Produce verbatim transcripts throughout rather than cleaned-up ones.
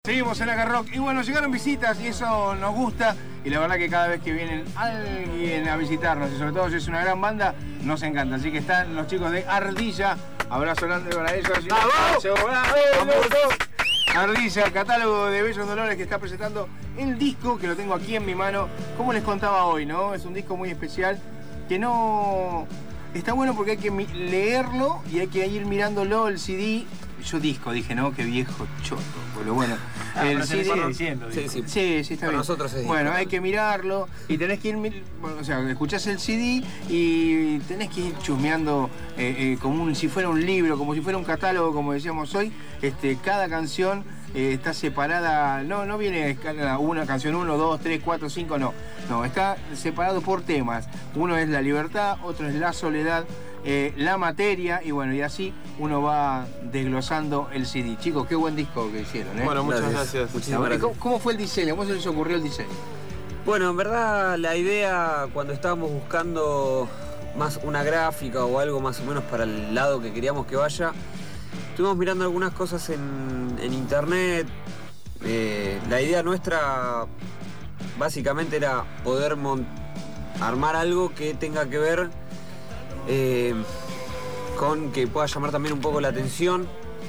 Seguimos en Acá Rock y bueno, llegaron visitas y eso nos gusta y la verdad que cada vez que vienen alguien a visitarnos y sobre todo si es una gran banda, nos encanta. Así que están los chicos de Ardilla, abrazo grande para ellos. ¡Bravo! ¡Bravo! Ardilla, el catálogo de Bellos Dolores que está presentando el disco que lo tengo aquí en mi mano. Como les contaba hoy, ¿no? Es un disco muy especial que no... Está bueno porque hay que leerlo y hay que ir mirándolo, el C D. Yo disco, dije, no, qué viejo choto. Pero bueno, ah, el C D... C D diciendo, sí, sí, sí, sí, está bien. Nosotros es bueno, hay que mirarlo y tenés que ir, bueno, o sea, escuchás el C D y tenés que ir chusmeando eh, eh, como un, si fuera un libro, como si fuera un catálogo, como decíamos hoy. Este, cada canción eh, está separada, no, no viene a escala una canción uno, dos, tres, cuatro, cinco, no. No, está separado por temas. Uno es la libertad, otro es la soledad. Eh, la materia y bueno, y así uno va desglosando el C D. Chicos, qué buen disco que hicieron, ¿eh? Bueno, muchas gracias. gracias. Muchísimas gracias. ¿Cómo, ¿Cómo fue el diseño? ¿Cómo se les ocurrió el diseño? Bueno, en verdad la idea cuando estábamos buscando más una gráfica o algo más o menos para el lado que queríamos que vaya, estuvimos mirando algunas cosas en, en internet. Eh, la idea nuestra básicamente era poder armar algo que tenga que ver Eh, con que pueda llamar también un poco la atención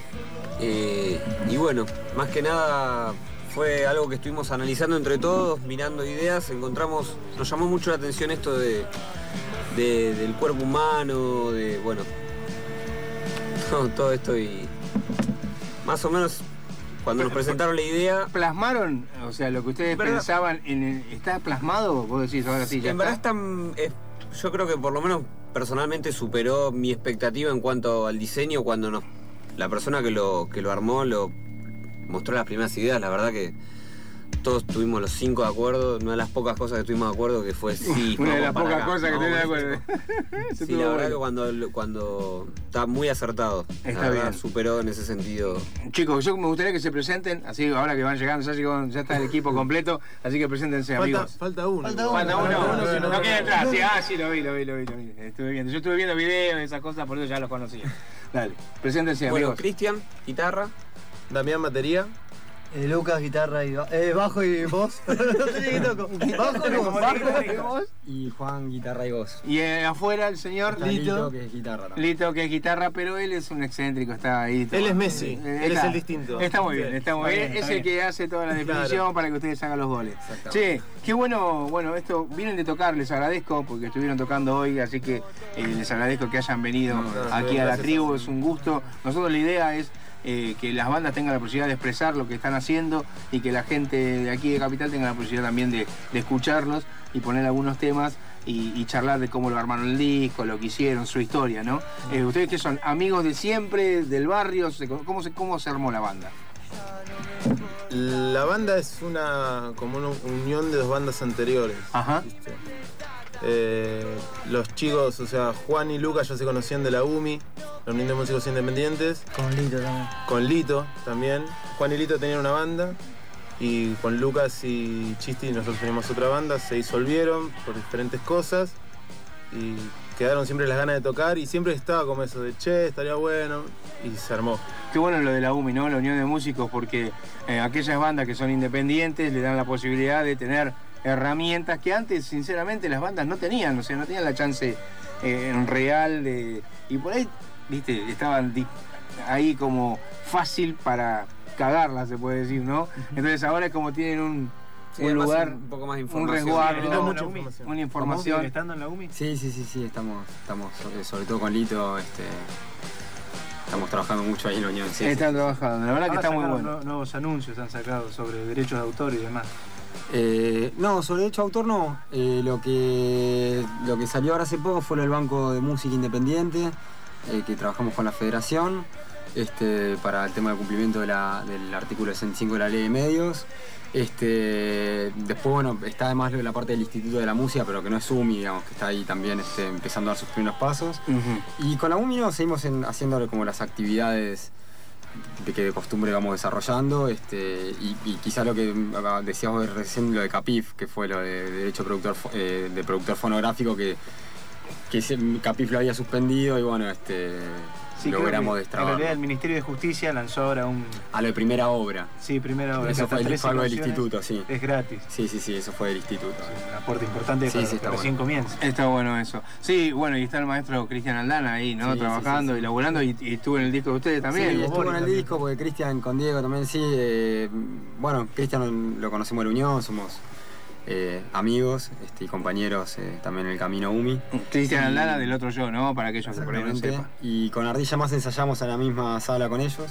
eh, y bueno, más que nada fue algo que estuvimos analizando entre todos, mirando ideas, encontramos, nos llamó mucho la atención esto de, de del cuerpo humano, de bueno, todo, todo esto y más o menos cuando nos presentaron la idea... ¿Plasmaron? O sea, lo que ustedes pensaban, en el, ¿está plasmado? Vos decís ahora sí, ya en está. verdad está, es, yo creo que por lo menos personalmente superó mi expectativa en cuanto al diseño cuando nos, la persona que lo, que lo armó lo mostró las primeras ideas. La verdad que todos tuvimos los cinco de acuerdo, una de las pocas cosas que estuvimos de acuerdo que fue sí. Una de las pocas acá, cosas que estuvimos de acuerdo. Sí, la verdad que cuando, cuando está muy acertado, está la verdad, bien. Superó en ese sentido. Chicos, yo me gustaría que se presenten, así ahora que van llegando, ya, llegó, ya está el equipo completo, así que preséntense, falta, amigos. Falta uno. Falta uno. Falta uno. Falta uno, no, no quiere entrar. Sí, ah, sí, lo vi, lo vi, lo vi, lo vi. Estuve viendo. Yo estuve viendo videos y esas cosas, por eso ya los conocía. Dale, preséntense, bueno, amigos. Cristian, guitarra. Damián, batería. Eh, Lucas, guitarra y eh, bajo y voz. No tenía que toco. Bajo, no, bajo y voz. Y Juan, guitarra y voz. Y eh, afuera el señor Lito, Lito, que es guitarra. ¿No? Lito, que es guitarra, pero él es un excéntrico, está ahí. Él es Messi, eh, él está, es el distinto. Está muy bien, está muy bien. bien. Es el que hace toda la definición claro. Para que ustedes hagan los goles. Che, qué bueno, bueno, esto vienen de tocar, les agradezco porque estuvieron tocando hoy, así que eh, les agradezco que hayan venido no, no, aquí a la tribu, es un gusto. Nosotros la idea es Eh, que las bandas tengan la posibilidad de expresar lo que están haciendo y que la gente de aquí de Capital tenga la posibilidad también de, de escucharlos y poner algunos temas y, y charlar de cómo lo armaron el disco, lo que hicieron, su historia, ¿no? Eh, ¿Ustedes que son amigos de siempre, del barrio? ¿Cómo se, cómo se armó la banda? La banda es una como una unión de dos bandas anteriores. Ajá. ¿Viste? Eh, los chicos, o sea, Juan y Lucas ya se conocían de la U M I, la Unión de Músicos Independientes. Con Lito también. Con Lito también. Juan y Lito tenían una banda y con Lucas y Chisti nosotros teníamos otra banda, se disolvieron por diferentes cosas y quedaron siempre las ganas de tocar y siempre estaba como eso de che, estaría bueno y se armó. Qué bueno lo de la U M I, ¿no? La Unión de Músicos, porque eh, aquellas bandas que son independientes le dan la posibilidad de tener herramientas que antes, sinceramente, las bandas no tenían, o sea, no tenían la chance eh, en real de... Y por ahí, viste, estaban ahí como fácil para cagarla, se puede decir, ¿no? Entonces ahora es como tienen un, sí, un lugar, un poco más de un resguardo, no, mucha información. Una información. ¿Están estando en la U M I? Sí, sí, sí, sí, estamos, estamos sobre, sobre todo con Lito, este... Estamos trabajando mucho ahí en la Unión. Sí, Están sí, trabajando, la verdad que está muy bueno. Nuevos anuncios han sacado sobre derechos de autor y demás. Eh, no, sobre derecho de autor no. Eh, lo, que, lo que salió ahora hace poco fue lo del Banco de Música Independiente, eh, que trabajamos con la Federación este, para el tema del cumplimiento de la, del artículo sesenta y cinco de la Ley de Medios. Este, después, bueno, está además la parte del Instituto de la Música, pero que no es U M I, digamos, que está ahí también este, empezando a dar sus primeros pasos. Uh-huh. Y con la U M I no, seguimos en, haciendo como las actividades de que de costumbre vamos desarrollando este, y, y quizás lo que decíamos recién, lo de CAPIF, que fue lo de, de derecho productor, eh, de productor fonográfico, que, que Capif lo había suspendido y bueno, este, Sí, logramos En destrabar. realidad el Ministerio de Justicia lanzó ahora un... A lo de primera obra. Sí, primera obra. Eso que fue, hasta el, fue algo del trece instituto, canciones sí. Es gratis. Sí, sí, sí, eso fue del instituto. Un aporte importante Sí, para sí, los está que recién bueno. comienza. Está bueno eso. Sí, bueno, y está el maestro Cristian Aldana ahí, ¿no? Sí, Trabajando sí, sí, sí. y laburando y, y estuvo en el disco de ustedes también. Sí, vos, estuvo en Boris, el también. disco porque Cristian con Diego también sí. eh, bueno, Cristian lo conocemos en la Unión, somos eh, amigos este, y compañeros eh, también en el camino UMI. Cristian Sí. Aldana del otro yo, ¿no? Para aquellos que por ahí no Exactamente. sepan. Y con Ardilla Más ensayamos en la misma sala con ellos.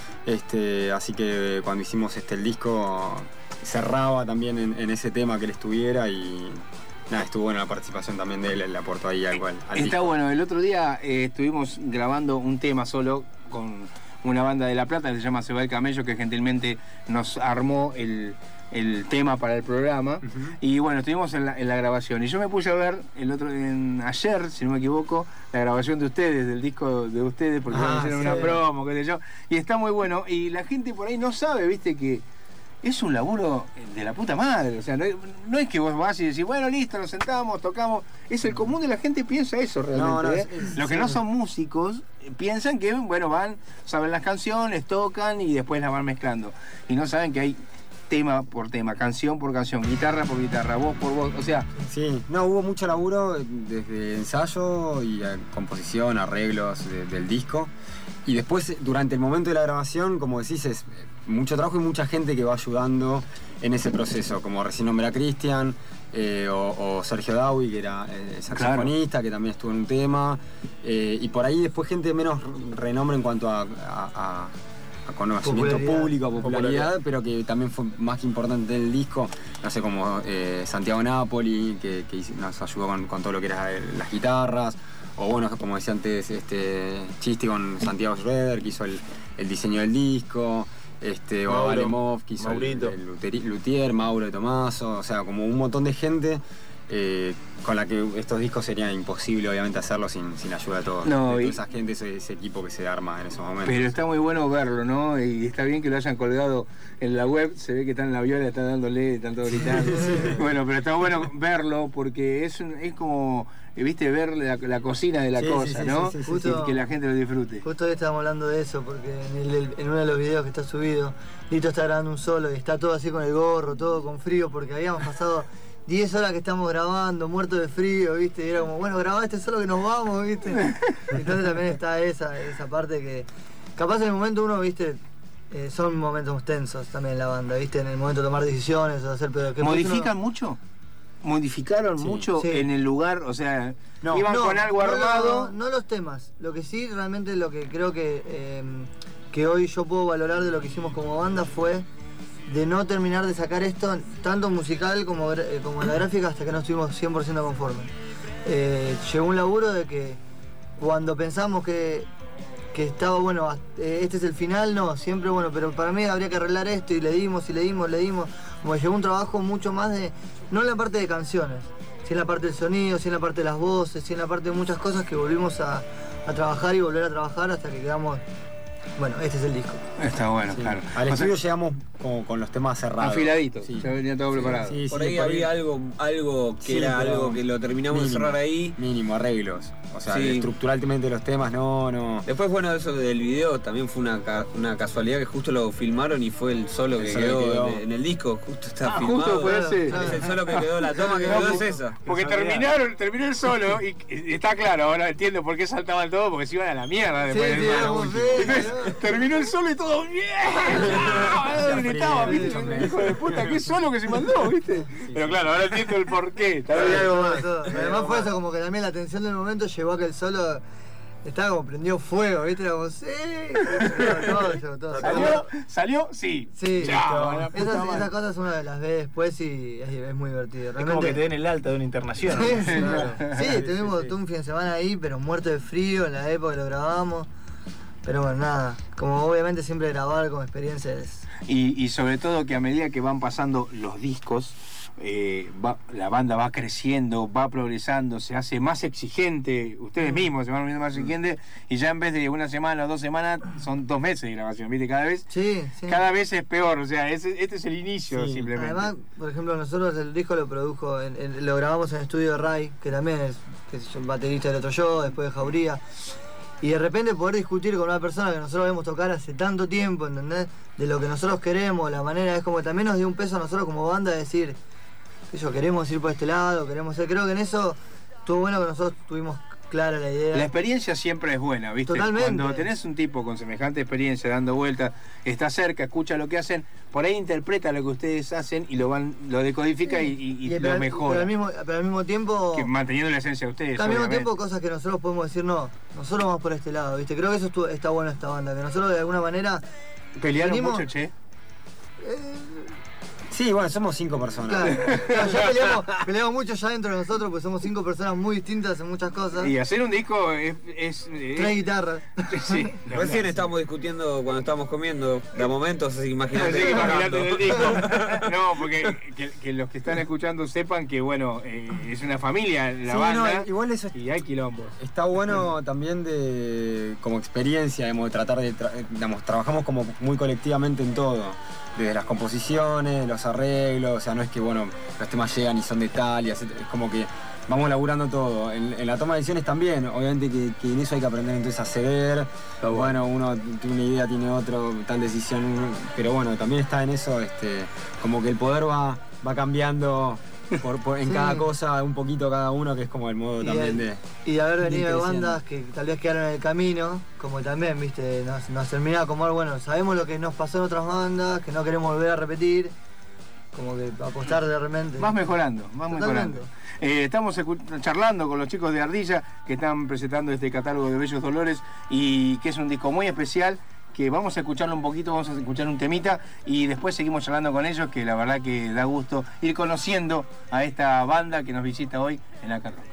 Este, así que cuando hicimos este, el disco cerraba también en, en ese tema que él estuviera y nada, estuvo buena la participación también de él, él le aportó ahí algo al, al Está disco. bueno, el otro día eh, estuvimos grabando un tema solo con una banda de La Plata que se llama Se va el camello, que gentilmente nos armó el, el tema para el programa. Ujú. Y bueno, estuvimos en la, en la grabación. Y yo me puse a ver el otro en, ayer, si no me equivoco, la grabación de ustedes, del disco de ustedes, porque Ah, hicieron sí. una promo, qué sé yo. Y está muy bueno. Y la gente por ahí no sabe, viste, que es un laburo de la puta madre. O sea, no, es- no es que vos vas y decís, bueno, listo, nos sentamos, tocamos. Es el común de la gente piensa eso realmente. No, no, ¿eh? es- es- Los que sí. no son músicos eh, piensan que, bueno, van, saben las canciones, tocan y después las van mezclando. Y no saben que hay tema por tema, canción por canción, guitarra por guitarra, voz por voz. O sea, Sí, no, hubo mucho laburo desde ensayo y eh, composición, arreglos de- del disco. Y después, durante el momento de la grabación, como decís, es mucho trabajo y mucha gente que va ayudando en ese proceso, como recién nombré a Cristian, eh, o, o Sergio Dawi, que era eh, saxofonista, que también estuvo en un tema. eh, y por ahí después gente de menos renombre en cuanto a, a- a- a conocimiento Popularidad. público, a popularidad, Popularidad. pero que también fue más que importante en el disco, no sé, como eh, Santiago Napoli, que, que hizo- nos ayudó con, con todo lo que era el- las guitarras, o bueno, como decía antes, este Chisti con Santiago Schroeder, que hizo el, el diseño del disco, este, o Mauro, Valemov, que hizo el, Maurito. el luteri- luthier, Mauro de Tomaso, o sea, como un montón de gente eh, con la que estos discos sería imposible obviamente hacerlo sin, sin ayuda de todos, No, de y- toda esa gente, ese, ese equipo que se arma en esos momentos. pero está muy bueno verlo, ¿no? Y está bien que lo hayan colgado en la web, se ve que están en la viola, están dándole, están todos gritando. Bueno, pero está bueno verlo porque es, un- es como, eh, viste, ver la, la cocina de la Sí, sí, cosa, sí, ¿no? sí, sí, sí, sí. Y que la gente lo disfrute. Justo hoy estábamos hablando de eso, porque en, el- en uno de los videos que está subido, Lito está grabando un solo y está todo así con el gorro, todo con frío, porque habíamos pasado diez horas que estamos grabando, muertos de frío, ¿viste? Y era como, bueno, grabá este solo que nos vamos, ¿viste? Entonces también está esa, esa parte que, capaz en el momento uno, ¿viste? Eh, son momentos tensos también en la banda, ¿viste? En el momento de tomar decisiones, o hacer, pero que ¿Modifican uno- mucho? ¿Modificaron Sí, mucho sí. en el lugar? O sea, No, iban No, con algo no, armado. No, no los temas. Lo que sí, realmente lo que creo que, eh, que hoy yo puedo valorar de lo que hicimos como banda fue de no terminar de sacar esto, tanto musical como, gra- eh, como en la gráfica, hasta que no estuvimos cien por ciento conformes. Eh, llegó un laburo de que cuando pensamos que, que estaba bueno, hasta- eh, este es el final, no, siempre bueno, pero para mí habría que arreglar esto y le dimos y le dimos, le dimos. Como que llegó un trabajo mucho más de, no en la parte de canciones, sí en la parte del sonido, sí en la parte de las voces, sí en la parte de muchas cosas que volvimos a, a trabajar y volver a trabajar hasta que quedamos, bueno, este es el disco. Está bueno, Sí. claro. Al O sea, estudio llegamos con, con los temas cerrados. afiladitos, Sí. ya venía todo preparado. Sí, sí, Por ahí por había algo, algo que Sí, era pero algo que lo terminamos de mínimo, cerrar ahí. Mínimo, arreglos. O sea, Sí. estructuralmente los temas, no, no. Después, bueno, eso del video también fue una, ca- una casualidad que justo lo filmaron y fue el solo El que solo quedó, que quedó. En, en el disco, justo está Ah, filmado. justo fue ese. Es el solo que quedó, la toma que No, quedó es porque- esa. Porque Casualidad. terminaron, terminó el solo y, y está claro, ahora entiendo por qué saltaban todos, porque se iban a la mierda después Sí, del sí, solo. éramos Entonces, feos, terminó el solo y todo bien. ¡Ah! Gritaba, frío, ¿viste? hombre. Hijo de puta, qué solo que se mandó, ¿viste? Pero claro, ahora entiendo el porqué. Está bien. Había algo más. Además fue eso, como que también la tensión del momento llevó a que el solo estaba como prendido fuego, ¿viste? Era como, sí, todo, todo, todo. ¿Salió? ¿Salió? Sí. Sí, Chao, la puta esas, madre. esas cosas uno las ve después y es, es muy divertido. Es como que te den el alta de una internación. Sí, ¿no? sí, claro. Sí, Sí, tuvimos sí, sí. todo un fin de semana ahí, pero muerto de frío en la época que lo grabamos. Pero bueno, nada, como obviamente siempre grabar con experiencias. Y, y sobre todo que a medida que van pasando los discos, eh, va- la banda va creciendo, va progresando, se hace más exigente, ustedes mismos se van volviendo más exigentes, y ya en vez de una semana o dos semanas, son dos meses de grabación, ¿viste? Cada vez, Sí, sí. cada vez es peor, o sea, ese- este es el inicio Sí. simplemente. Además, por ejemplo, nosotros el disco lo produjo, en- en- lo grabamos en el estudio de Ray, que también es que es un baterista del otro yo, después de Jauría. Y de repente poder discutir con una persona que nosotros vemos tocar hace tanto tiempo, ¿entendés? De lo que nosotros queremos, la manera, es como que también nos dio un peso a nosotros como banda de decir, eso, queremos ir por este lado, queremos ser. Creo que en eso estuvo bueno que nosotros tuvimos clara la idea. La experiencia siempre es buena, ¿viste? Totalmente. Cuando tenés un tipo con semejante experiencia dando vueltas, está cerca, escucha lo que hacen, por ahí interpreta lo que ustedes hacen y lo van, lo decodifica y, y, y pero, lo mejora. Pero al mismo, pero al mismo tiempo. Que manteniendo la esencia de ustedes. Al mismo obviamente. tiempo, cosas que nosotros podemos decir, no, nosotros vamos por este lado, ¿viste? Creo que eso estuvo, está bueno esta banda, que nosotros de alguna manera. ¿Pelearon venimos- mucho, che? Eh, Sí, bueno, somos cinco personas. Claro, claro, ya peleamos, peleamos mucho ya dentro de nosotros, pues somos cinco personas muy distintas en muchas cosas. Y hacer un disco es... es, es- Tres guitarras. sí, no, Recién no. estábamos discutiendo cuando estábamos comiendo, de momentos, así que imagínate. Así que imagínate tocando. en el disco. No, porque que, que los que están escuchando sepan que, bueno, eh, es una familia la Sí, banda no, igual eso y hay quilombos. está bueno también de como experiencia, digamos, de tratar de, tra- digamos, trabajamos como muy colectivamente en todo, desde las composiciones, los arreglos, o sea, no es que, bueno, los temas llegan y son de tal, y así, es como que vamos laburando todo. En, en la toma de decisiones también, obviamente que, que en eso hay que aprender entonces a ceder, bueno, uno tiene una idea, tiene otro, tal decisión, pero bueno, también está en eso, este, como que el poder va, va cambiando por, por- en Sí. cada cosa un poquito cada uno, que es como el modo Y también de- de... Y de haber de venido de ir bandas que tal vez quedaron en el camino, como también, viste, nos, nos termina como, bueno, sabemos lo que nos pasó en otras bandas, que no queremos volver a repetir, como que apostar de repente. Vas mejorando, vas Totalmente. mejorando. Eh, estamos escu- charlando con los chicos de Ardilla que están presentando este catálogo de Bellos Dolores y que es un disco muy especial, que vamos a escucharlo un poquito, vamos a escuchar un temita y después seguimos charlando con ellos, que la verdad que da gusto ir conociendo a esta banda que nos visita hoy en la Carroca.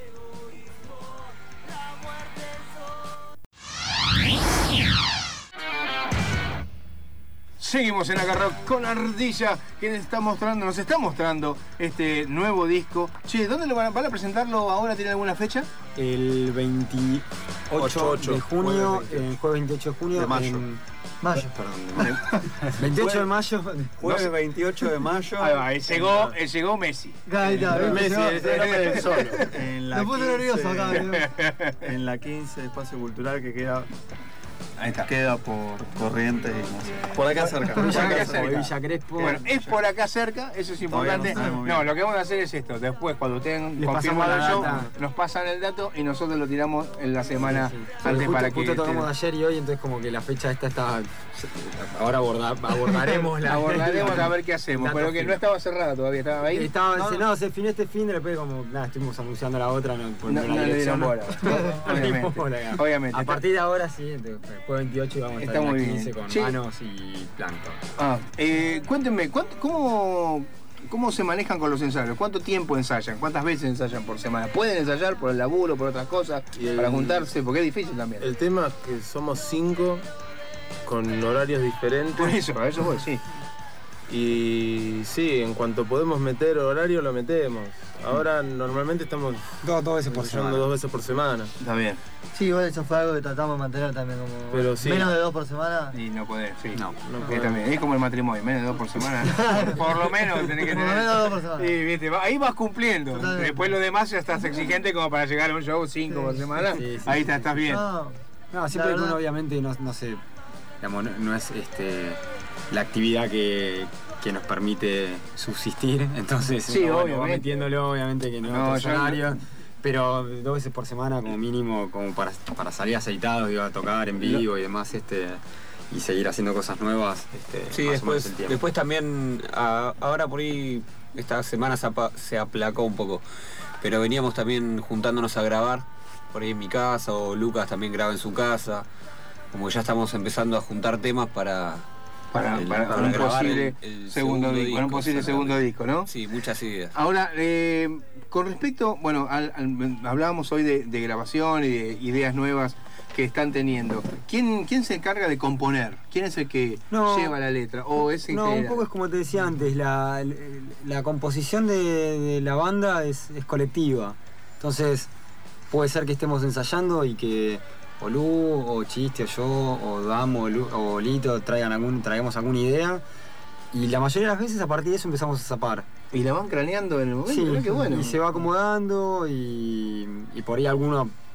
Seguimos en Agarro con Ardilla, que nos está mostrando, nos está mostrando este nuevo disco. Che, ¿dónde lo van a, van a presentarlo ahora? ¿Tiene alguna fecha? El veintiocho ocho, de junio, jueves el jueves veintiocho de junio. De mayo. en- Mayo. Perdón, de mayo. veintiocho de mayo. Jueves veintiocho de mayo. Ahí va, ahí llegó, eh, llegó Messi. Ahí está, ¿viste? Messi, Llegó- ese nombre del solo. En la Me puse nervioso acá, quince, boludo. en la quince, espacio cultural que queda, Ahí está. queda por Corrientes y no sé. Por acá cerca. Por acá cerca. Villa Crespo. Bueno, es por acá cerca, eso es Todavía importante. no sabemos No, bien. lo que vamos a hacer es esto. Después, cuando tengan Les confirmado el pasamos show, la data. nos pasan el dato y nosotros lo tiramos en la semana Sí, sí. antes justo, para que. justo tocamos ayer y hoy, entonces como que la fecha esta está... Ahora aborda- abordaremos la... abordaremos a ver qué hacemos, Dato pero que fijo. no estaba cerrada todavía, estaba ahí. Estaba, no, no, no, se fin este fin, después como, nada, estuvimos anunciando la otra, no, por no, la no le dieron dirección, ¿no? bola. No le dimos Obviamente. bola, digamos. Obviamente. A partir de ahora sí, entonces, después veintiocho y vamos a estar Está en muy la bien. quince con Sí. manos y plancton. Ah, eh, cuéntenme, ¿cuánto- cómo, ¿cómo se manejan con los ensayos? ¿Cuánto tiempo ensayan? ¿Cuántas veces ensayan por semana? ¿Pueden ensayar por el laburo, por otras cosas, Y el- para juntarse? Porque es difícil también. El tema es que somos cinco con horarios diferentes. Por eso, a eso voy, sí. Y sí, en cuanto podemos meter horario, lo metemos. Ahora normalmente estamos Dos, dos veces por ensayando semana. dos veces por semana. Está bien. Sí, igual eso fue algo que tratamos de mantener también, como Pero sí. menos de dos por semana. Y no podés, sí. No, no Sí, podemos. también. Es como el matrimonio, menos de dos por semana. Por lo menos tenés que Por lo tener. menos dos por semana. Sí, viste, va- ahí vas cumpliendo. Totalmente. Después lo demás ya estás exigente como para llegar a un show cinco Sí. por semana. Sí, sí, ahí sí, está, sí. estás bien. No, No, siempre La que uno verdad- obviamente no, no se, digamos, no, no es este, la actividad que, que nos permite subsistir, entonces Sí, uno, bueno, va obviamente. metiéndolo, obviamente que no, No, otros yo- horarios, pero dos veces por semana como mínimo, como para, para salir aceitados, digo, a tocar en vivo y demás, este, y seguir haciendo cosas nuevas, este, Sí, más o menos después, el tiempo. después también, a- ahora por ahí, esta semana se, apa- se aplacó un poco, pero veníamos también juntándonos a grabar, por ahí en mi casa, o Lucas también graba en su casa, como que ya estamos empezando a juntar temas para... Para, el- para, para un grabar posible el- el segundo, segundo disco, para un disco, posible segundo exactamente. disco, ¿no? Sí, muchas ideas. Ahora, eh, con respecto, bueno, al- al- hablábamos hoy de, de grabación y de ideas nuevas que están teniendo. ¿Quién, quién se encarga de componer? ¿Quién es el que No. lleva la letra? ¿O es No, un integral? poco es como te decía antes, la, la composición de, de la banda es, es colectiva. Entonces, puede ser que estemos ensayando y que o Lu, o Chiste, o yo, o Dam, o, Lu- o Lito traigan algún, traigamos alguna idea. Y la mayoría de las veces a partir de eso empezamos a zapar. Y la van craneando en el momento. Sí, Mirá qué bueno. y se va acomodando y, y por ahí alguno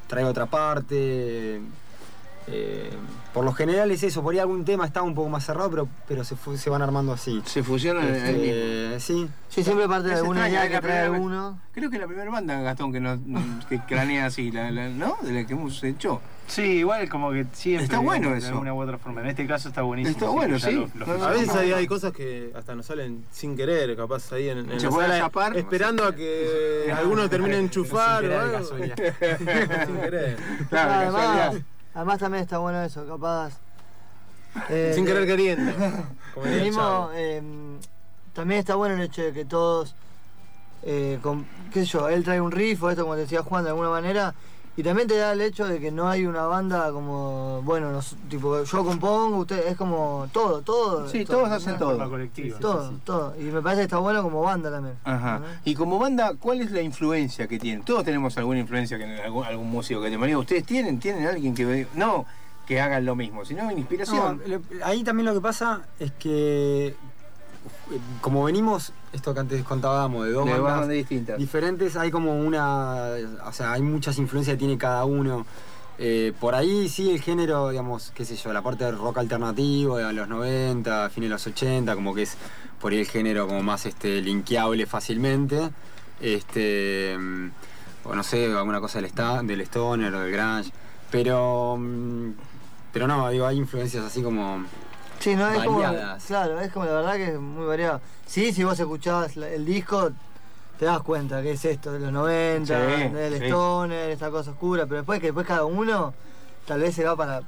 trae otra parte. Eh, por lo general es eso, por ahí algún tema está un poco más cerrado, pero, pero se, fu- se van armando así. Se fusionan en el mismo. Este, sí. Sí, siempre parte de Es alguna extraña, idea es la que trae primera vez- alguno. Creo que es la primera banda, Gastón, que, no, que cranea así, la, la- ¿no? De la que hemos hecho. Sí, igual como que siempre. Está bueno de eso. alguna u otra forma. En este caso está buenísimo. Está bueno, ya sí. lo- lo No, no, A veces no, hay, no. hay cosas que hasta nos salen sin querer, capaz ahí en, en Se la puede sala, zapar. esperando a que alguno termine de enchufar o algo. Casualidad. Sin querer. Claro, además, casualidad. además también está bueno eso, capaz. eh, Sin querer queriendo. Como diría el Venimos, Chavo. eh, también está bueno el hecho de que todos, eh, con, qué sé yo, él trae un riff o esto como te decía Juan de alguna manera, y también te da el hecho de que no hay una banda como, bueno, nos- tipo yo compongo, usted, es como todo, todo. Sí, todo, todos hacen ¿no? todo. Forma colectiva. Todo, todo. Y me parece que está bueno como banda también. Ajá. ¿no? Y como banda, ¿cuál es la influencia que tienen? Todos tenemos alguna influencia, que algún, algún músico que te maneja. ¿Ustedes tienen? ¿Tienen alguien que no que hagan lo mismo, sino inspiración? No, lo- ahí también lo que pasa es que, como venimos, esto que antes contábamos, de dos De bandas bandas distintas. diferentes, hay como una, o sea, hay muchas influencias que tiene cada uno. Eh, por ahí sí el género, digamos, qué sé yo, la parte del rock alternativo de los noventa, fines de los ochenta, como que es por ahí el género como más este linkeable fácilmente. Este, mm, o no sé, alguna cosa del, sta- del stoner o del grunge. Pero, mm, pero no, digo, hay influencias así como... Sí, no, es como, variadas. claro, es como la verdad que es muy variado. Sí, si vos escuchás la- el disco, te das cuenta que es esto de los noventa, Sí, del sí. stoner, esta cosa oscura, pero después que después cada uno tal vez se va para...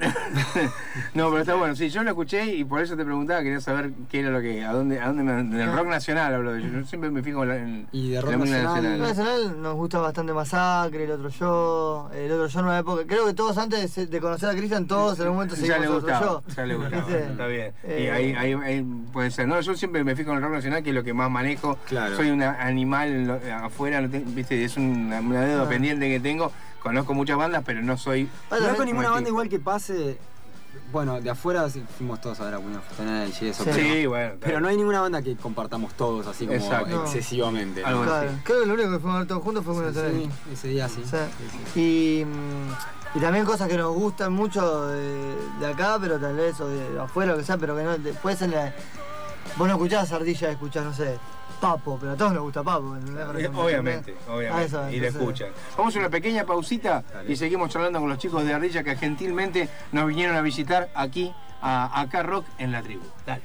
No, pero está bueno. Sí, yo lo escuché y por eso te preguntaba, quería saber qué era lo que, a dónde, a dónde me, del rock nacional hablo. Yo Yo siempre me fijo en, la- en Y de en rock la música nacional, El nacional nos gusta bastante Masacre, el otro yo, el otro yo en una época. Creo que todos antes de- de conocer a Cristian, todos en algún momento Ya seguimos le a otro gustaba, yo. ya le gustaba, ¿Viste? está bien. Y Eh, ahí, ahí, ahí puede ser. No, yo siempre me fijo en el rock nacional, que es lo que más manejo. Claro. Soy un animal en lo- afuera, no te- viste, es una, una deuda Ah. pendiente que tengo. Conozco muchas bandas, pero no soy. Ah, No también- con ninguna Martín. banda igual que pase. Bueno, de afuera sí, fuimos todos a ver a Queen of Stone Age y eso. Sí. Pero, Sí, bueno. está pero bien. no hay ninguna banda que compartamos todos así como Exacto. No. excesivamente. ¿no? Algo así. Claro, creo que lo único que fuimos a ver todos juntos fue con el Sí, ese día sí. Sí. Sí, sí. Y, mm, y también cosas que nos gustan mucho de, de acá, pero tal vez, o de afuera, lo que sea, pero que no, después en la... Vos no escuchás Ardilla, escuchás, no sé, Papo, pero a todos nos gusta Papo. ¿entendés? Por Eh, ejemplo, Obviamente, ¿entendés? obviamente. Ah, eso, y lo entonces- escuchan. Vamos a una pequeña pausita Dale. y seguimos charlando con los chicos de Ardilla que gentilmente nos vinieron a visitar aquí a Acá Rock en la tribu. Dale.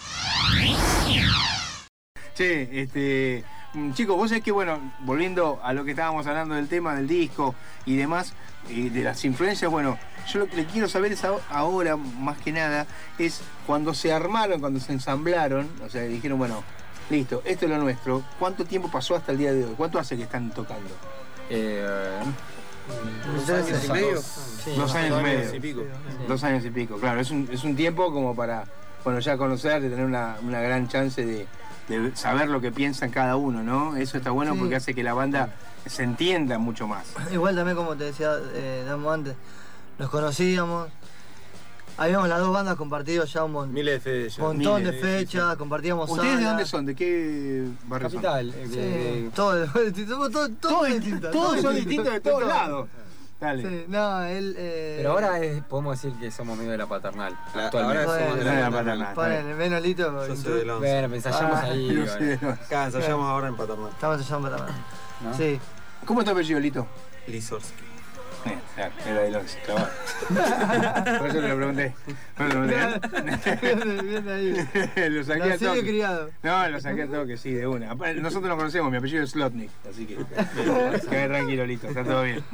Che, este. mm, Chicos, vos sabés que, bueno, volviendo a lo que estábamos hablando del tema del disco y demás, y de las influencias, bueno, yo lo que le quiero saber es a- ahora, más que nada, es cuando se armaron, cuando se ensamblaron, o sea, dijeron, bueno, listo, esto es lo nuestro, ¿cuánto tiempo pasó hasta el día de hoy? ¿Cuánto hace que están tocando? Eh, Dos años y medio. sí, Dos años y medio. y pico. Dos años y pico, claro, es un, es un tiempo como para, bueno, ya conocer, de tener una, una gran chance de, de saber lo que piensan cada uno, ¿no? Eso está bueno Sí. porque hace que la banda se entienda mucho más. Igual también, como te decía eh, Damo antes, nos conocíamos. Habíamos las dos bandas compartido ya un mon- Miles de fechas. montón de miles, fechas, compartíamos ¿Ustedes de sala. dónde son? ¿De qué barrio son? Capital. eh, Sí, de- todo, somos todos, todos Todos, distintos. todos son distintos, distintos de todos todos. lados. Dale. Sí, no, él. Eh, Pero ahora es- podemos decir que somos medio de la paternal. La- actualmente. ahora somos de la Bueno, paternal. Ponele, menos Lito. Yo soy del once. Bueno, pensamos Ah, ahí. Yo bueno. sé, no. Acá ensayamos ahora en paternal. Estamos allá para ¿No? Sí. ¿Cómo está tu apellido, Lito? Lizorsky. Eh, claro, era del once, clavado. Por eso te lo pregunté. Por eso te lo pregunté. Bien ahí. Lo saqué al Nacido y toque. criado. No, lo saqué al toque, sí, de una. Aparte, nosotros nos conocemos, mi apellido es Slotnik, así que quedé tranquilo, Lito, está todo bien.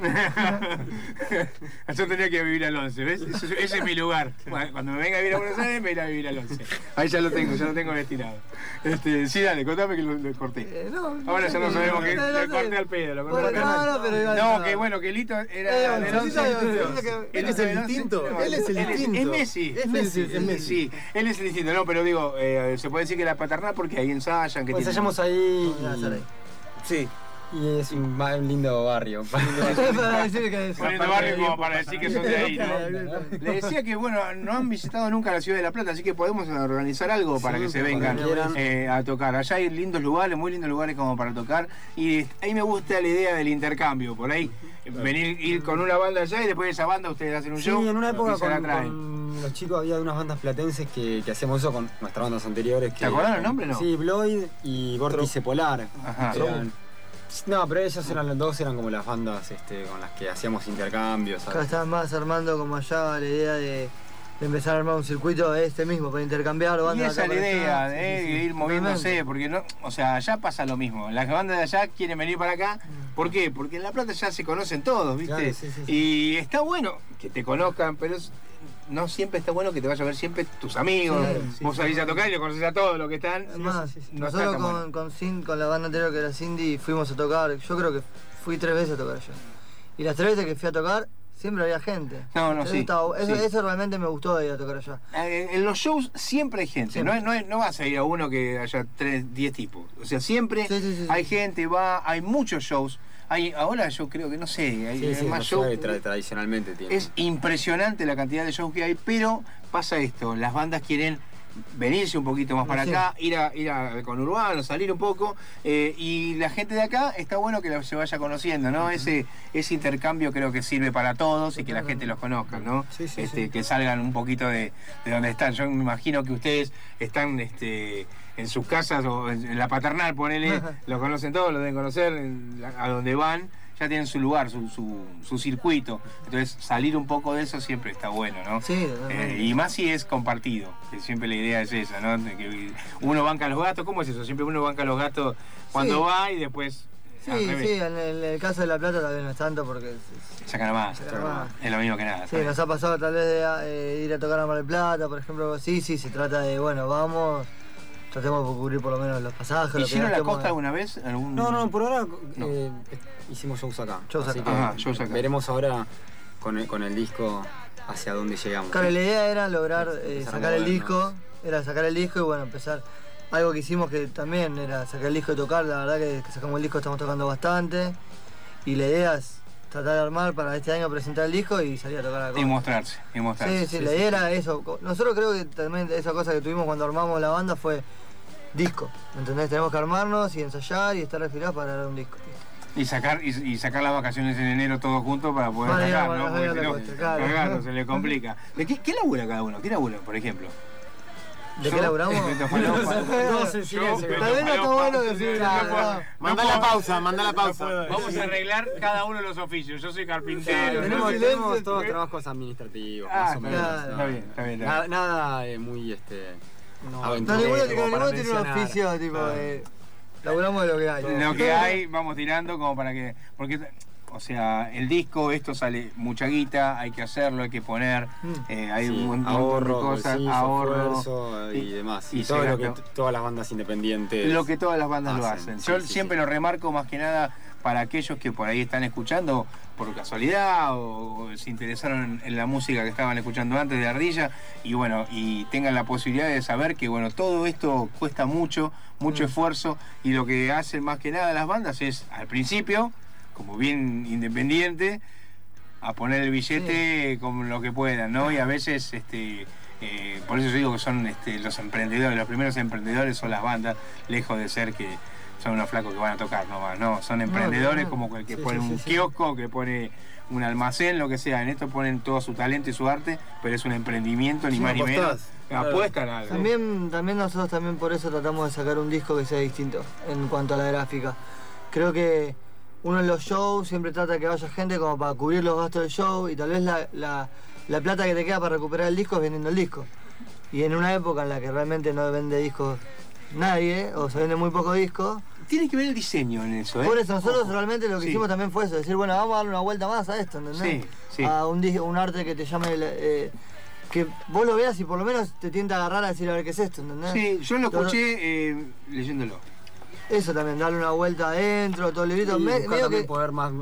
Yo tenía que vivir al once, ¿ves? Ese, ese es mi lugar. Cuando me venga a vivir a Buenos Aires, me iré a vivir al once. Ahí ya lo tengo, ya lo tengo destinado. Este, sí, dale, contame que lo, lo corté. Eh, no, Ahora ya no sabemos que no, lo no, corté no. al pedo, lo corté al Bueno, pedo. no, no, pero igual No, no. que bueno, que Lito Eh, era bueno, del once. Lito del once, que- Él es el distinto, No, él es el distinto. Es Messi. Es Messi, Sí, sí, es sí, Messi. Sí, él es el distinto, no, pero digo, eh, se puede decir que la paternal porque ahí ensayan, que Pues tienen- ensayamos ahí. Vamos a hacer ahí. Sí. Y es un, ma- un lindo barrio. Para decir que es. Poniendo barrio como para decir que son de ahí, ¿no? Le decía que, bueno, no han visitado nunca la ciudad de La Plata, así que podemos organizar algo para Sí, que se cuando vengan quieran. eh, a tocar. Allá hay lindos lugares, muy lindos lugares como para tocar. Y ahí me gusta la idea del intercambio. Por ahí venir ir con una banda allá y después de esa banda ustedes hacen un sí, show. en una época y se la con, traen. con los chicos había unas bandas platenses que, que hacíamos eso con nuestras bandas anteriores. Que, ¿Te acordás el nombre, no? Sí, Bloyd y Vórtice Polar. Ajá. Eran- no, pero ellos eran los dos, eran como las bandas este, con las que hacíamos intercambios. Acá ¿sabes? estás más armando como allá la idea de, de empezar a armar un circuito este mismo para intercambiar Y bandas. esa es acá la para idea, allá. de Sí, sí, sí. ir moviéndose, Totalmente. porque no, o sea, allá pasa lo mismo. Las bandas de allá quieren venir para acá. Mm. ¿Por qué? Porque en La Plata ya se conocen todos, ¿viste? Claro, sí, sí, sí. Y está bueno que te conozcan, pero es- no siempre está bueno que te vaya a ver siempre tus amigos. Claro, sí, Vos salís a tocar y lo conoces a todos los que están. Además, No está nosotros tan con, bueno. con, Cin- con la banda anterior que era Cindy fuimos a tocar, yo creo que fui tres veces a tocar allá. Y las tres veces que fui a tocar, siempre había gente. No, no, eso sí, estaba- eso, sí. eso realmente me gustó de ir a tocar allá. Eh, En los shows siempre hay gente, Siempre. no, es- no, es- no vas a ir a uno que haya tres, diez tipos. O sea, siempre Sí, sí, sí, sí. hay gente, va, hay muchos shows. Hay, ahora yo creo que no sé, hay, Sí, hay sí, más los shows. shows tra- tradicionalmente tienen. Es impresionante la cantidad de shows que hay, pero pasa esto, las bandas quieren venirse un poquito más para Sí. acá, ir a ir a con Urbano, salir un poco, eh, y la gente de acá está bueno que la- se vaya conociendo, ¿no? Ese ese intercambio creo que sirve para todos y que la gente los conozca, ¿no? Sí, sí, este, sí. Que salgan un poquito de, de donde están. Yo me imagino que ustedes están este, en sus casas o en, en la paternal, ponele, lo conocen todos, lo deben conocer, en la- a donde van. Ya tienen su lugar, su, su, su circuito. Entonces, salir un poco de eso siempre está bueno, ¿no? Sí, totalmente. Eh, y más si es compartido, que siempre la idea es esa, ¿no? De que uno banca a los gatos. ¿Cómo es eso? Siempre uno banca a los gatos cuando Sí. va y después Sí, al sí, revés. en el, en el caso de La Plata tal vez no es tanto porque es- Saca nomás. Saca nomás. Es lo mismo que nada. sí, nos ha pasado tal vez de eh, ir a tocar a Mar del Plata, por ejemplo, sí, sí, se trata de, bueno, vamos, tratemos de cubrir por lo menos los pasajes. lo que ¿Hicieron la gastemos costa en- alguna vez? ¿Algún... No, no, por ahora No. eh, hicimos shows acá. Shows así acá. que Ajá, shows acá. veremos ahora con el, con el disco hacia dónde llegamos. Claro, la idea era lograr eh, Empezar a sacar el movernos. disco, era sacar el disco y bueno, empezar. Algo que hicimos que también era sacar el disco y tocar, la verdad que, que sacamos el disco, estamos tocando bastante. Y la idea es tratar de armar para este año presentar el disco y salir a tocar a la Y mostrarse, y mostrarse. Sí, sí, la idea era eso. Nosotros creo que también esa cosa que tuvimos cuando armamos la banda fue disco. ¿Entendés? Tenemos que armarnos y ensayar y estar afinados para grabar un disco. Y sacar, y, y sacar las vacaciones en enero todos juntos para poder Vale, sacar, vale, ¿no? vale, Porque si no, vale, claro. cagando, se le complica. ¿De qué, qué labura cada uno? ¿Qué labura, por ejemplo? ¿De Yo- qué laburamos? Beto Falopa. Todos en silencio. Yo- Tal vez no está bueno decir nada. no. Manda la pausa, manda la pausa. Vamos a arreglar cada uno de los oficios. Yo soy carpintero. Tenemos, yo soy- tenemos todos trabajos administrativos, Ah, más o menos. claro. ¿no? Está bien, está bien, está Nada, bien. nada eh, muy este, No, aventurero. ninguno, como ninguno para tiene un mencionar. oficio tipo de. Laburamos de lo que hay. Lo que hay, vamos tirando como para que. Porque, o sea, el disco, esto sale mucha guita, hay que hacerlo, hay que poner. Mm. eh, hay Sí, un montón ahorro, de cosas, bolsillo, ahorro. esfuerzo y, demás. y Y, se todo lo que gasta. t- todas las bandas independientes. Lo que todas las bandas lo hacen, hacen. sí, Yo sí, siempre sí. lo remarco más que nada para aquellos que por ahí están escuchando por casualidad o, o se interesaron en, en la música que estaban escuchando antes de Ardilla y bueno, y tengan la posibilidad de saber que bueno, todo esto cuesta mucho, mucho Mm. esfuerzo y lo que hacen más que nada las bandas es al principio, como bien independiente, a poner el billete con lo que puedan, ¿no? Y a veces este eh, por eso yo digo que son este, los emprendedores, los primeros emprendedores son las bandas, lejos de ser que son unos flacos que van a tocar nomás, no, son emprendedores no. como el que Sí, pone sí, un sí, sí. kiosco, que pone un almacén, lo que sea, en esto ponen todo su talento y su arte, pero es un emprendimiento, ni Sí, más ni menos, apostás. apuestan a algo. También, también nosotros también por eso tratamos de sacar un disco que sea distinto en cuanto a la gráfica. Creo que uno en los shows siempre trata de que vaya gente como para cubrir los gastos del show y tal vez la, la, la plata que te queda para recuperar el disco es vendiendo el disco. Y en una época en la que realmente no vende discos nadie o se vende muy poco disco, Tiene que ver el diseño en eso, ¿eh? por eso nosotros Ojo. realmente lo que Sí. hicimos también fue eso, decir, bueno, vamos a darle una vuelta más a esto, ¿entendés? Sí, sí. A un, dis- un arte que te llame, eh, que vos lo veas y por lo menos te tienta a agarrar a decir a ver qué es esto, ¿entendés? Sí, yo lo Todo- escuché eh, leyéndolo. Eso también, darle una vuelta adentro, todo el librito. Y Me- buscar medio también que, poder más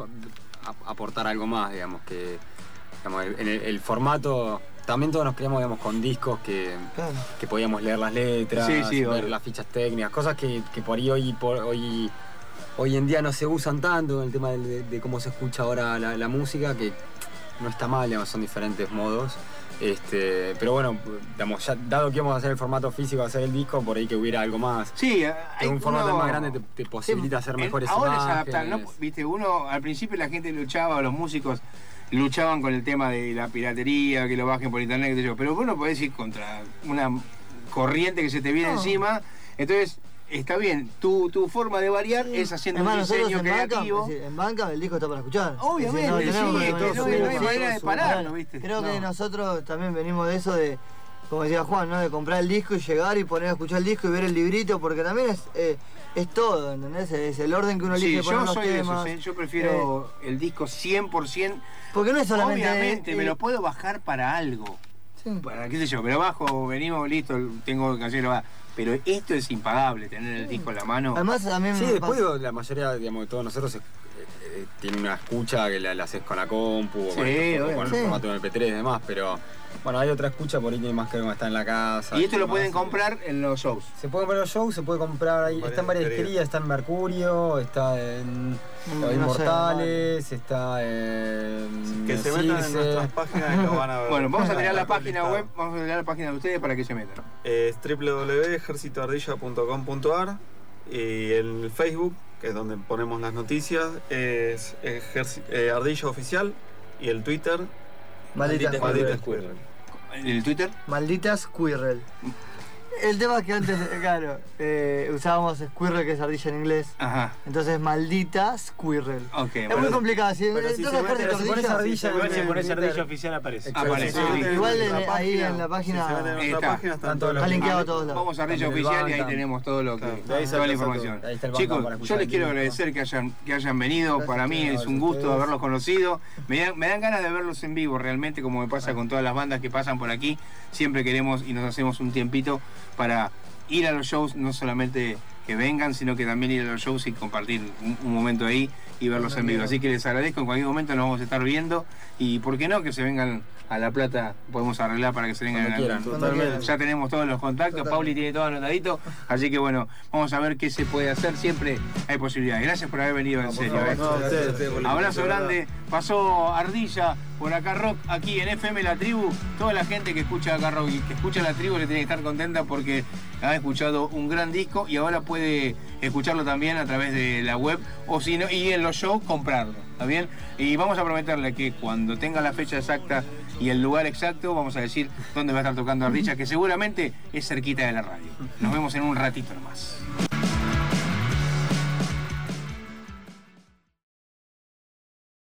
a- aportar algo más, digamos, que digamos, el, el- el formato, también todos nos creamos digamos, con discos que, claro. que podíamos leer las letras, Sí, sí, ver obvio. las fichas técnicas, cosas que, que por ahí hoy, por, hoy hoy en día no se usan tanto en el tema de, de cómo se escucha ahora la, la música, que no está mal, digamos, son diferentes modos. Este, pero bueno, digamos, ya, dado que íbamos a hacer el formato físico, a hacer el disco, por ahí que hubiera algo más. Sí, hay un formato más grande te, te posibilita sí, hacer mejores ahora imágenes. Ahora se adaptan, ¿no? Viste, uno, al principio la gente luchaba, los músicos luchaban con el tema de la piratería, que lo bajen por internet, qué sé yo, pero vos no podés ir contra una corriente que se te viene no. encima, entonces está bien, tu, tu forma de variar sí. es haciendo Además, un diseño creativo. Banca, en banca el disco está para escuchar. Obviamente, sí, no, sí, no, no, no hay manera de pararlo, ¿viste? Creo no. que nosotros también venimos de eso de, como decía Juan, ¿no? De comprar el disco y llegar y poner a escuchar el disco y ver el librito, porque también es, eh, es todo, ¿entendés? Es el orden que uno elige sí, poner yo los soy temas. de esos, ¿eh? Yo prefiero eh, el disco cien por ciento. Porque no es solamente... Obviamente, eh, me lo puedo bajar para algo. Sí. Para qué sé yo, me lo bajo, venimos, listo, tengo canciones, va. Pero esto es impagable, tener el disco en la mano. Además, a mí me Sí, después pasa... la mayoría, digamos, de todos nosotros eh, eh, tiene una escucha que la, la haces con la compu o sí, con, el, o con el sí. formato de eme pe tres y demás, pero bueno, hay otra escucha por ahí que más que está en la casa. Y esto lo más, pueden comprar en los shows. Se puede comprar en los shows, se puede comprar ahí, está en varias disquerías, está en Mercurio, está en Mm, no Inmortales, sé, está en que se metan en nuestras páginas y lo van a ver. Bueno, vamos a tirar la página web, vamos a tirar la página de ustedes para que se metan. Es doble u doble u doble u punto ejército ardilla punto com punto a r y el Facebook, que es donde ponemos las noticias, es Ejerci- eh, Ardilla Oficial, y el Twitter, Maldita Maldita Squirrel. Squirrel. ¿En el Twitter? Maldita Squirrel. El tema es que antes, claro, eh, usábamos Squirrel, que es ardilla en inglés. Ajá. Entonces, Maldita Squirrel. Ok, Es bueno. muy complicado. Si, pero si entonces, se aparte mete- de si pones ardilla, ardilla, Igual si en pones Twitter. ardilla oficial aparece. Aparece. Ah, sí. igual en- la ahí página, en la página- si se meten en Ahí nuestra está. página están Están todos los Está links. linkeado a todos lados. Vamos a Ardilla También el Oficial y ahí Bandcamp. tenemos todo lo que, Claro, de ahí toda la sacas información. Ahí está el Bandcamp para Chicos, escuchar yo les el quiero disco. agradecer que hayan, que hayan venido. Gracias Para a mí ustedes, es un a gusto ustedes. haberlos conocido. Me dan, me dan ganas de verlos en vivo, realmente, como me pasa con todas las bandas que pasan por aquí. Siempre queremos y nos hacemos un tiempito para ir a los shows, no solamente que vengan, sino que también ir a los shows y compartir un, un momento ahí y verlos en vivo. Así que les agradezco, en cualquier momento nos vamos a estar viendo y por qué no, que se vengan a La Plata, podemos arreglar para que se vengan. Cuando quieran. Totalmente. Ya tenemos todos los contactos, Totalmente. Pauli tiene todo anotadito, así que bueno, vamos a ver qué se puede hacer, siempre hay posibilidades. Gracias por haber venido, en serio. favor, eh. no, a ustedes. Abrazo grande, pasó Ardilla por acá Rock, aquí en F M La Tribu. Toda la gente que escucha acá Rock y que escucha La Tribu le tiene que estar contenta porque ha escuchado un gran disco y ahora puede escucharlo también a través de la web o si no, y en los shows comprarlo, ¿está bien? Y vamos a prometerle que cuando tenga la fecha exacta y el lugar exacto, vamos a decir dónde va a estar tocando Ardilla, que seguramente es cerquita de la radio. Nos vemos en un ratito nomás.